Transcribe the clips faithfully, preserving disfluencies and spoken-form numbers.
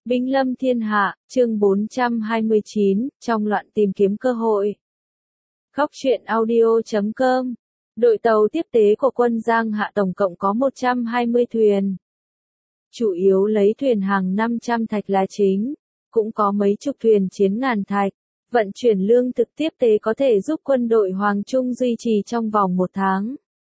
Binh lâm thiên hạ, chương bốn trăm hai mươi chín, trong loạn tìm kiếm cơ hội. Góc truyện audio chấm com. Đội tàu tiếp tế của quân Giang Hạ tổng cộng có một trăm hai mươi thuyền. Chủ yếu lấy thuyền hàng năm trăm thạch là chính, cũng có mấy chục thuyền chiến ngàn thạch. Vận chuyển lương thực tiếp tế có thể giúp quân đội Hoàng Trung duy trì trong vòng một tháng.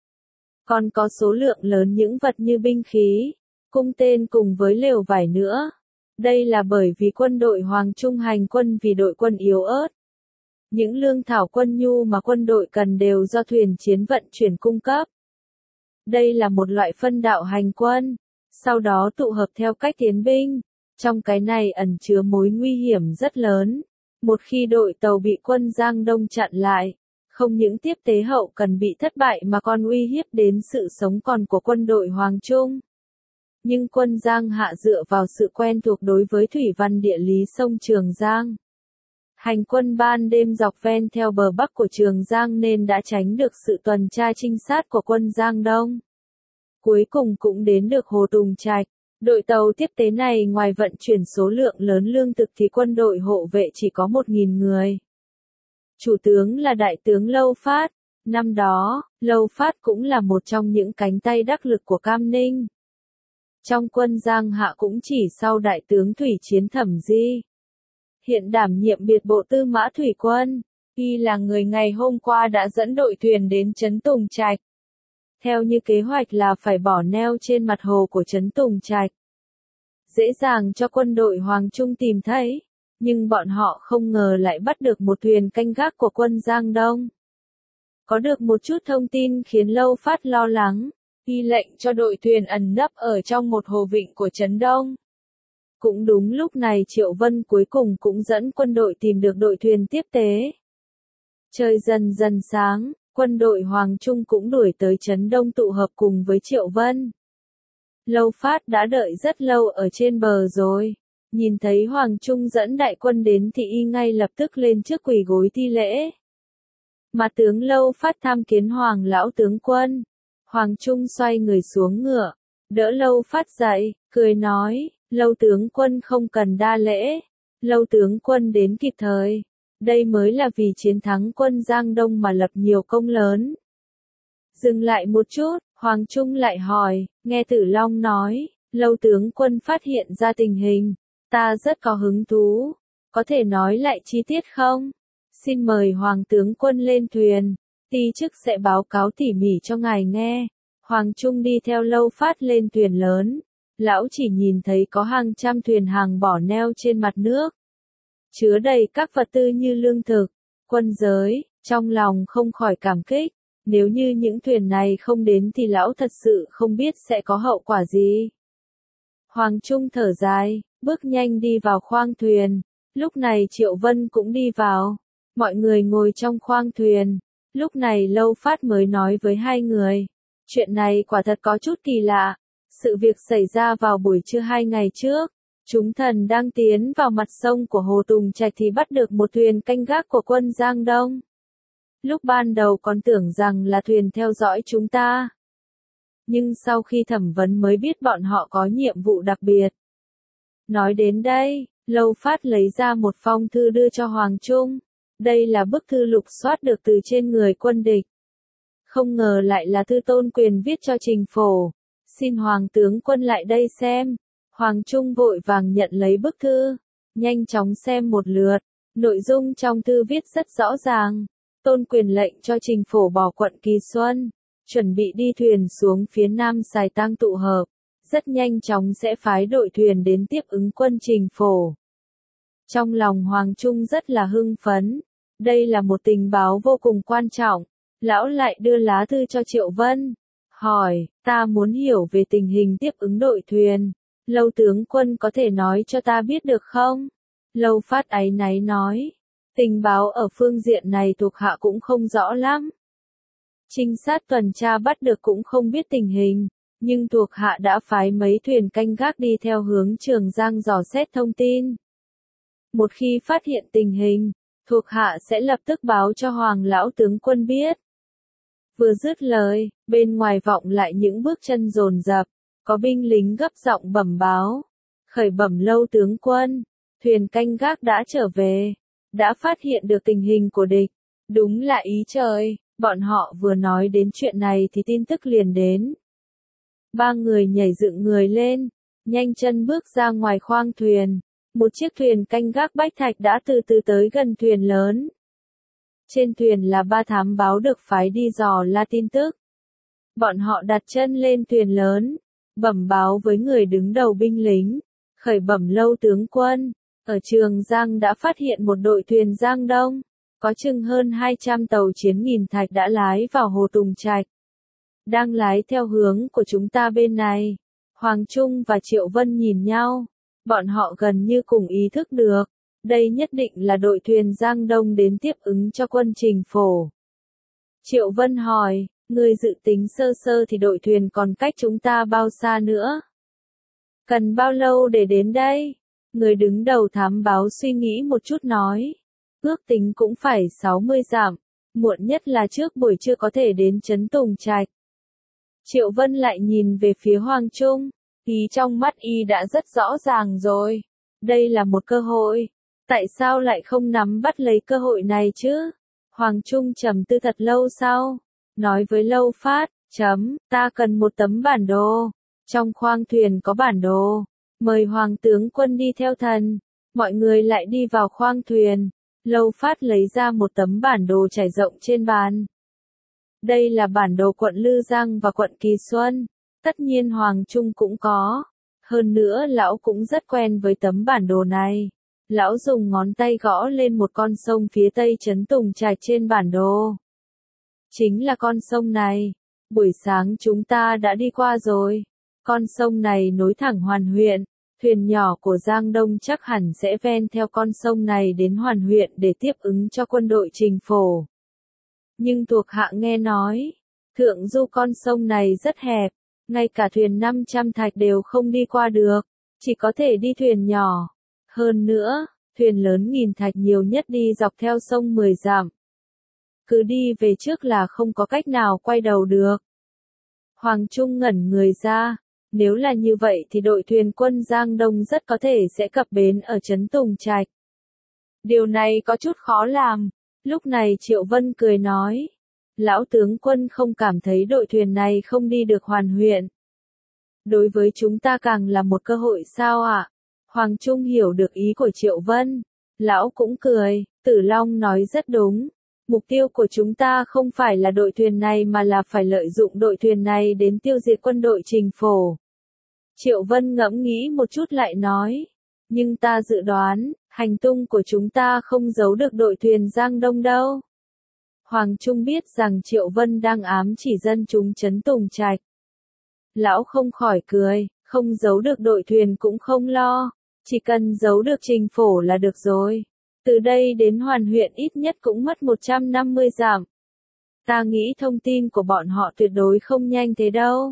Còn có số lượng lớn những vật như binh khí, cung tên cùng với lều vải nữa. Đây là bởi vì quân đội Hoàng Trung hành quân vì đội quân yếu ớt. Những lương thảo quân nhu mà quân đội cần đều do thuyền chiến vận chuyển cung cấp. Đây là một loại phân đạo hành quân, sau đó tụ hợp theo cách tiến binh. Trong cái này ẩn chứa mối nguy hiểm rất lớn. Một khi đội tàu bị quân Giang Đông chặn lại, không những tiếp tế hậu cần bị thất bại mà còn uy hiếp đến sự sống còn của quân đội Hoàng Trung. Nhưng quân Giang Hạ dựa vào sự quen thuộc đối với thủy văn địa lý sông Trường Giang. Hành quân ban đêm dọc ven theo bờ bắc của Trường Giang nên đã tránh được sự tuần tra trinh sát của quân Giang Đông. Cuối cùng cũng đến được Hồ Tùng Trạch. Đội tàu tiếp tế này ngoài vận chuyển số lượng lớn lương thực thì quân đội hộ vệ chỉ có một nghìn người. Chủ tướng là Đại tướng Lâu Phát. Năm đó, Lâu Phát cũng là một trong những cánh tay đắc lực của Cam Ninh. Trong quân Giang Hạ cũng chỉ sau Đại tướng Thủy Chiến Thẩm Di. Hiện đảm nhiệm biệt bộ tư mã thủy quân, y là người ngày hôm qua đã dẫn đội thuyền đến Trấn Tùng Trạch. Theo như kế hoạch là phải bỏ neo trên mặt hồ của Trấn Tùng Trạch. Dễ dàng cho quân đội Hoàng Trung tìm thấy, nhưng bọn họ không ngờ lại bắt được một thuyền canh gác của quân Giang Đông. Có được một chút thông tin khiến Lâu Phát lo lắng, y lệnh cho đội thuyền ẩn nấp ở trong một hồ vịnh của Trấn Đông. Cũng đúng lúc này Triệu Vân cuối cùng cũng dẫn quân đội tìm được đội thuyền tiếp tế. Trời dần dần sáng, quân đội Hoàng Trung cũng đuổi tới Trấn Đông tụ hợp cùng với Triệu Vân. Lâu Phát đã đợi rất lâu ở trên bờ rồi, nhìn thấy Hoàng Trung dẫn đại quân đến thì y ngay lập tức lên trước quỳ gối thi lễ. Mà tướng Lâu Phát tham kiến Hoàng lão tướng quân. Hoàng Trung xoay người xuống ngựa, đỡ Lâu Phát dậy, cười nói, Lâu tướng quân không cần đa lễ, Lâu tướng quân đến kịp thời, đây mới là vì chiến thắng quân Giang Đông mà lập nhiều công lớn. Dừng lại một chút, Hoàng Trung lại hỏi, nghe Tử Long nói, Lâu tướng quân phát hiện ra tình hình, ta rất có hứng thú, có thể nói lại chi tiết không? Xin mời Hoàng tướng quân lên thuyền, ti chức sẽ báo cáo tỉ mỉ cho ngài nghe. Hoàng Trung đi theo Lâu Phát lên thuyền lớn, lão chỉ nhìn thấy có hàng trăm thuyền hàng bỏ neo trên mặt nước, chứa đầy các vật tư như lương thực, quân giới, trong lòng không khỏi cảm kích. Nếu như những thuyền này không đến thì lão thật sự không biết sẽ có hậu quả gì. Hoàng Trung thở dài, bước nhanh đi vào khoang thuyền. Lúc này Triệu Vân cũng đi vào. Mọi người ngồi trong khoang thuyền. Lúc này Lâu Phát mới nói với hai người. Chuyện này quả thật có chút kỳ lạ. Sự việc xảy ra vào buổi trưa hai ngày trước. Chúng thần đang tiến vào mặt sông của Hồ Tùng Trạch thì bắt được một thuyền canh gác của quân Giang Đông. Lúc ban đầu còn tưởng rằng là thuyền theo dõi chúng ta. Nhưng sau khi thẩm vấn mới biết bọn họ có nhiệm vụ đặc biệt. Nói đến đây, Lâu Phát lấy ra một phong thư đưa cho Hoàng Trung. Đây là bức thư lục soát được từ trên người quân địch. Không ngờ lại là thư Tôn Quyền viết cho Trình Phổ. Xin Hoàng tướng quân lại đây xem. Hoàng Trung vội vàng nhận lấy bức thư. Nhanh chóng xem một lượt. Nội dung trong thư viết rất rõ ràng. Tôn Quyền lệnh cho Trình Phổ bỏ quận Kỳ Xuân, chuẩn bị đi thuyền xuống phía nam Sài Tang tụ hợp, rất nhanh chóng sẽ phái đội thuyền đến tiếp ứng quân Trình Phổ. Trong lòng Hoàng Trung rất là hưng phấn, đây là một tình báo vô cùng quan trọng. Lão lại đưa lá thư cho Triệu Vân, hỏi, ta muốn hiểu về tình hình tiếp ứng đội thuyền, Lâu tướng quân có thể nói cho ta biết được không? Lâu Phát áy náy nói. Tình báo ở phương diện này thuộc hạ cũng không rõ lắm. Trinh sát tuần tra bắt được cũng không biết tình hình, nhưng thuộc hạ đã phái mấy thuyền canh gác đi theo hướng Trường Giang dò xét thông tin. Một khi phát hiện tình hình, thuộc hạ sẽ lập tức báo cho Hoàng lão tướng quân biết. Vừa dứt lời, bên ngoài vọng lại những bước chân dồn dập, có binh lính gấp giọng bẩm báo. khởi bẩm Lâu tướng quân, thuyền canh gác đã trở về, đã phát hiện được tình hình của địch. Đúng là ý trời, bọn họ vừa nói đến chuyện này thì tin tức liền đến. Ba người nhảy dựng người lên, nhanh chân bước ra ngoài khoang thuyền. Một chiếc thuyền canh gác bách thạch đã từ từ tới gần thuyền lớn. Trên thuyền là ba thám báo được phái đi dò la tin tức. Bọn họ đặt chân lên thuyền lớn, bẩm báo với người đứng đầu binh lính, khởi bẩm Lâu tướng quân, ở Trường Giang đã phát hiện một đội thuyền Giang Đông, có chừng hơn hai trăm tàu chiến nghìn thạch đã lái vào hồ Tùng Trạch. Đang lái theo hướng của chúng ta bên này. Hoàng Trung và Triệu Vân nhìn nhau, bọn họ gần như cùng ý thức được, đây nhất định là đội thuyền Giang Đông đến tiếp ứng cho quân Trình Phổ. Triệu Vân hỏi, người dự tính sơ sơ thì đội thuyền còn cách chúng ta bao xa nữa? Cần bao lâu để đến đây? Người đứng đầu thám báo suy nghĩ một chút nói, ước tính cũng phải sáu mươi dặm, muộn nhất là trước buổi trưa có thể đến trấn Tùng Trạch. Triệu Vân lại nhìn về phía Hoàng Trung, ý trong mắt y đã rất rõ ràng rồi, đây là một cơ hội, tại sao lại không nắm bắt lấy cơ hội này chứ? Hoàng Trung trầm tư thật lâu sau, nói với Lâu Phát, chấm, ta cần một tấm bản đồ, trong khoang thuyền có bản đồ, mời Hoàng tướng quân đi theo thần. Mọi người lại đi vào khoang thuyền, Lâu Phát lấy ra một tấm bản đồ trải rộng trên bàn. Đây là bản đồ quận Lư Giang và quận Kỳ Xuân, tất nhiên Hoàng Trung cũng có, hơn nữa lão cũng rất quen với tấm bản đồ này. Lão dùng ngón tay gõ lên một con sông phía tây trấn Tùng Trạch trên bản đồ. Chính là con sông này, buổi sáng chúng ta đã đi qua rồi, con sông này nối thẳng Hoàn huyện, thuyền nhỏ của Giang Đông chắc hẳn sẽ ven theo con sông này đến Hoàn huyện để tiếp ứng cho quân đội Trình Phổ. Nhưng thuộc hạ nghe nói, thượng du con sông này rất hẹp, ngay cả thuyền năm trăm thạch đều không đi qua được, chỉ có thể đi thuyền nhỏ. Hơn nữa, thuyền lớn nghìn thạch nhiều nhất đi dọc theo sông mười dặm. Cứ đi về trước là không có cách nào quay đầu được. Hoàng Trung ngẩn người ra, nếu là như vậy thì đội thuyền quân Giang Đông rất có thể sẽ cập bến ở trấn Tùng Trạch. Điều này có chút khó làm. Lúc này Triệu Vân cười nói, lão tướng quân không cảm thấy đội thuyền này không đi được Hoàn huyện. Đối với chúng ta càng là một cơ hội sao ạ? À? Hoàng Trung hiểu được ý của Triệu Vân. Lão cũng cười, Tử Long nói rất đúng. Mục tiêu của chúng ta không phải là đội thuyền này mà là phải lợi dụng đội thuyền này đến tiêu diệt quân đội Trình Phổ. Triệu Vân ngẫm nghĩ một chút lại nói, nhưng ta dự đoán, hành tung của chúng ta không giấu được đội thuyền Giang Đông đâu. Hoàng Trung biết rằng Triệu Vân đang ám chỉ dân chúng trấn Tùng Trạch. Lão không khỏi cười, không giấu được đội thuyền cũng không lo, chỉ cần giấu được Trình Phổ là được rồi. Từ đây đến Hoàn huyện ít nhất cũng mất một trăm năm mươi dặm. Ta nghĩ thông tin của bọn họ tuyệt đối không nhanh thế đâu.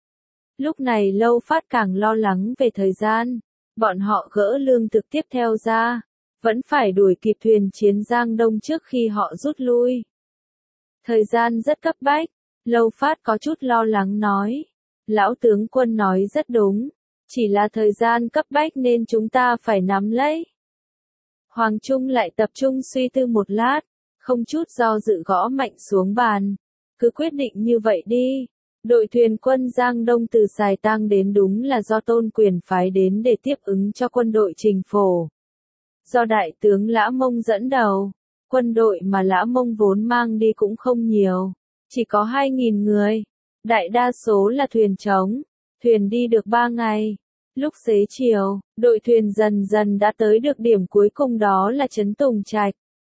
Lúc này Lâu Phát càng lo lắng về thời gian. Bọn họ gỡ lương thực tiếp theo ra, vẫn phải đuổi kịp thuyền chiến Giang Đông trước khi họ rút lui. Thời gian rất cấp bách, Lâu Phát có chút lo lắng nói. Lão tướng quân nói rất đúng, chỉ là thời gian cấp bách nên chúng ta phải nắm lấy. Hoàng Trung lại tập trung suy tư một lát, không chút do dự gõ mạnh xuống bàn. Cứ quyết định như vậy đi. Đội thuyền quân Giang Đông từ Sài Tang đến đúng là do Tôn Quyền phái đến để tiếp ứng cho quân đội Trình Phổ. Do Đại tướng Lã Mông dẫn đầu, quân đội mà Lã Mông vốn mang đi cũng không nhiều, chỉ có hai nghìn người. Đại đa số là thuyền trống, thuyền đi được ba ngày. Lúc xế chiều, đội thuyền dần dần đã tới được điểm cuối cùng đó là trấn Tùng Trạch.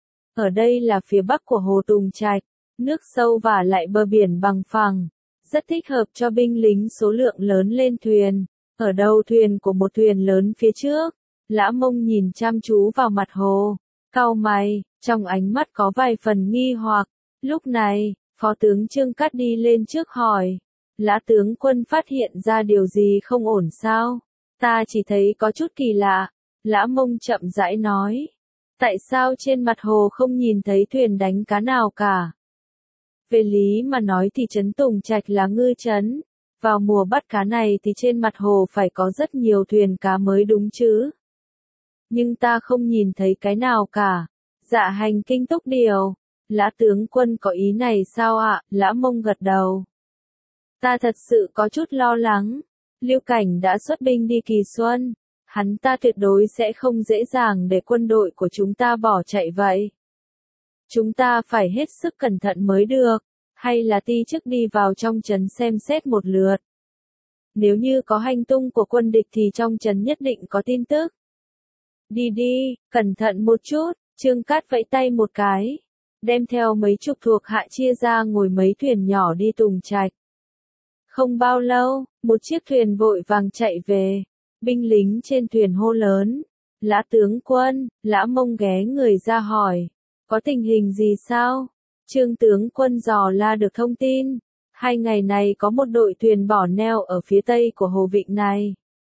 Ở đây là phía bắc của hồ Tùng Trạch, nước sâu và lại bờ biển bằng phẳng. Rất thích hợp cho binh lính số lượng lớn lên thuyền. Ở đầu thuyền của một thuyền lớn phía trước, Lã Mông nhìn chăm chú vào mặt hồ, cau mày, trong ánh mắt có vài phần nghi hoặc. Lúc này, Phó tướng Trương Cát đi lên trước hỏi, Lã tướng quân phát hiện ra điều gì không ổn sao? Ta chỉ thấy có chút kỳ lạ. Lã Mông chậm rãi nói, tại sao trên mặt hồ không nhìn thấy thuyền đánh cá nào cả? Về lý mà nói thì trấn Tùng Trạch là ngư trấn, Vào mùa bắt cá này thì trên mặt hồ phải có rất nhiều thuyền cá mới đúng chứ. Nhưng ta không nhìn thấy cái nào cả. Dạ hành kinh túc điều. Lã tướng quân có ý này sao ạ? Lã Mông gật đầu. Ta thật sự có chút lo lắng. Lưu Cảnh đã xuất binh đi Kỳ Xuân. Hắn ta tuyệt đối sẽ không dễ dàng để quân đội của chúng ta bỏ chạy vậy. Chúng ta phải hết sức cẩn thận mới được. Hay là ti chức đi vào trong trấn xem xét một lượt. Nếu như có hành tung của quân địch thì trong trấn nhất định có tin tức. Đi đi, cẩn thận một chút. Trương Cát vẫy tay một cái. Đem theo mấy chục thuộc hạ chia ra ngồi mấy thuyền nhỏ đi Tùng Trạch. Không bao lâu, một chiếc thuyền vội vàng chạy về. Binh lính trên thuyền hô lớn. Lã tướng quân, Lã Mông ghé người ra hỏi. Có tình hình gì sao? Trương tướng quân dò la được thông tin. Hai ngày này có một đội thuyền bỏ neo ở phía tây của hồ Vịnh này.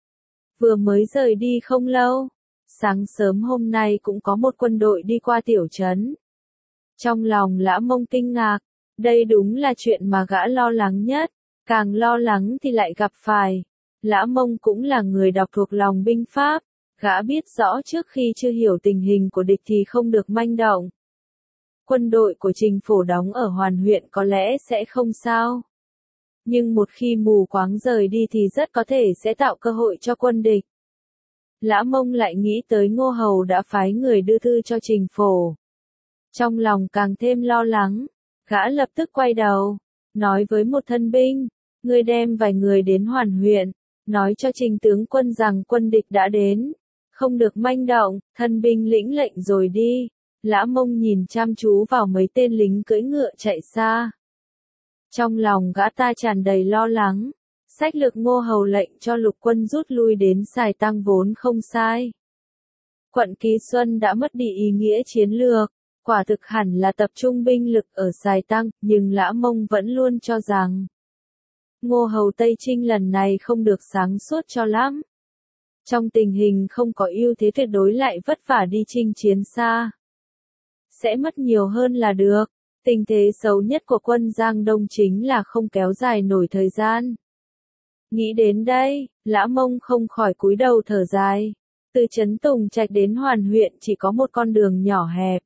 Vừa mới rời đi không lâu. Sáng sớm hôm nay cũng có một quân đội đi qua tiểu trấn. Trong lòng Lã Mông kinh ngạc. Đây đúng là chuyện mà gã lo lắng nhất. Càng lo lắng thì lại gặp phải. Lã Mông cũng là người đọc thuộc lòng binh pháp. Gã biết rõ trước khi chưa hiểu tình hình của địch thì không được manh động. Quân đội của Trình Phổ đóng ở Hoàn huyện có lẽ sẽ không sao. Nhưng một khi mù quáng rời đi thì rất có thể sẽ tạo cơ hội cho quân địch. Lã Mông lại nghĩ tới Ngô Hầu đã phái người đưa thư cho Trình Phổ. Trong lòng càng thêm lo lắng, gã lập tức quay đầu, nói với một thân binh, ngươi đem vài người đến Hoàn huyện, nói cho Trình tướng quân rằng quân địch đã đến, không được manh động, thân binh lĩnh lệnh rồi đi. Lã Mông nhìn chăm chú vào mấy tên lính cưỡi ngựa chạy xa. Trong lòng gã ta tràn đầy lo lắng. Sách lược Ngô Hầu lệnh cho lục quân rút lui đến Sài Tăng vốn không sai. Quận Kỳ Xuân đã mất đi ý nghĩa chiến lược, quả thực hẳn là tập trung binh lực ở Sài Tăng, nhưng Lã Mông vẫn luôn cho rằng Ngô Hầu Tây Trinh lần này không được sáng suốt cho lắm. Trong tình hình không có ưu thế tuyệt đối lại vất vả đi chinh chiến xa. Sẽ mất nhiều hơn là được. Tình thế xấu nhất của quân Giang Đông chính là không kéo dài nổi thời gian. Nghĩ đến đây, Lã Mông không khỏi cúi đầu thở dài. Từ trấn Tùng Trạch đến Hoàn huyện chỉ có một con đường nhỏ hẹp.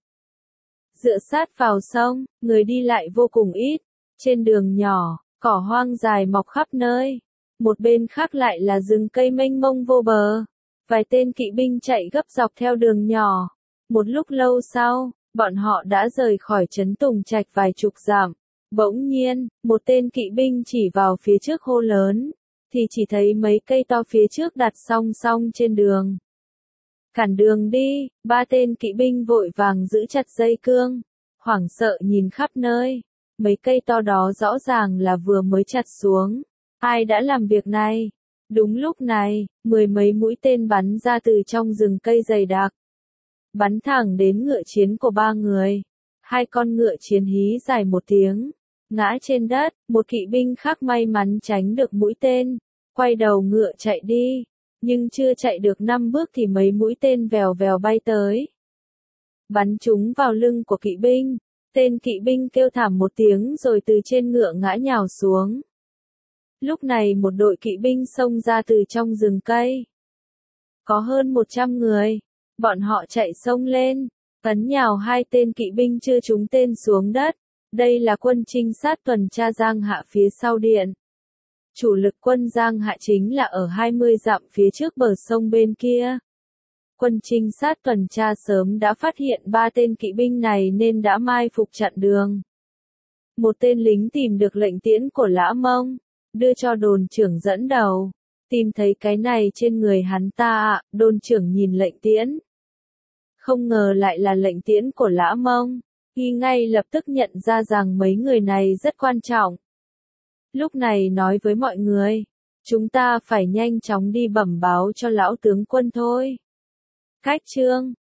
Dựa sát vào sông, người đi lại vô cùng ít. Trên đường nhỏ, cỏ hoang dài mọc khắp nơi. Một bên khác lại là rừng cây mênh mông vô bờ. Vài tên kỵ binh chạy gấp dọc theo đường nhỏ. Một lúc lâu sau, bọn họ đã rời khỏi trấn Tùng Trạch vài chục dặm. Bỗng nhiên, một tên kỵ binh chỉ vào phía trước hô lớn, thì chỉ thấy mấy cây to phía trước đặt song song trên đường. Cản đường đi, ba tên kỵ binh vội vàng giữ chặt dây cương, hoảng sợ nhìn khắp nơi. Mấy cây to đó rõ ràng là vừa mới chặt xuống. Ai đã làm việc này? Đúng lúc này, mười mấy mũi tên bắn ra từ trong rừng cây dày đặc. Bắn thẳng đến ngựa chiến của ba người. Hai con ngựa chiến hí dài một tiếng, ngã trên đất, một kỵ binh khác may mắn tránh được mũi tên, quay đầu ngựa chạy đi, nhưng chưa chạy được năm bước thì mấy mũi tên vèo vèo bay tới. Bắn chúng vào lưng của kỵ binh, tên kỵ binh kêu thảm một tiếng rồi từ trên ngựa ngã nhào xuống. Lúc này một đội kỵ binh xông ra từ trong rừng cây. Có hơn một trăm người. Bọn họ chạy xông lên, tấn nhào hai tên kỵ binh chưa trúng tên xuống đất. Đây là quân trinh sát tuần tra Giang Hạ phía sau điện. Chủ lực quân Giang Hạ chính là ở hai mươi dặm phía trước bờ sông bên kia. Quân trinh sát tuần tra sớm đã phát hiện ba tên kỵ binh này nên đã mai phục chặn đường. Một tên lính tìm được lệnh tiễn của Lã Mông, đưa cho đồn trưởng dẫn đầu. Tìm thấy cái này trên người hắn ta ạ, đồn trưởng nhìn lệnh tiễn. Không ngờ lại là lệnh tiễn của Lã Mông, y ngay lập tức nhận ra rằng mấy người này rất quan trọng. Lúc này nói với mọi người, chúng ta phải nhanh chóng đi bẩm báo cho lão tướng quân thôi. Cách chương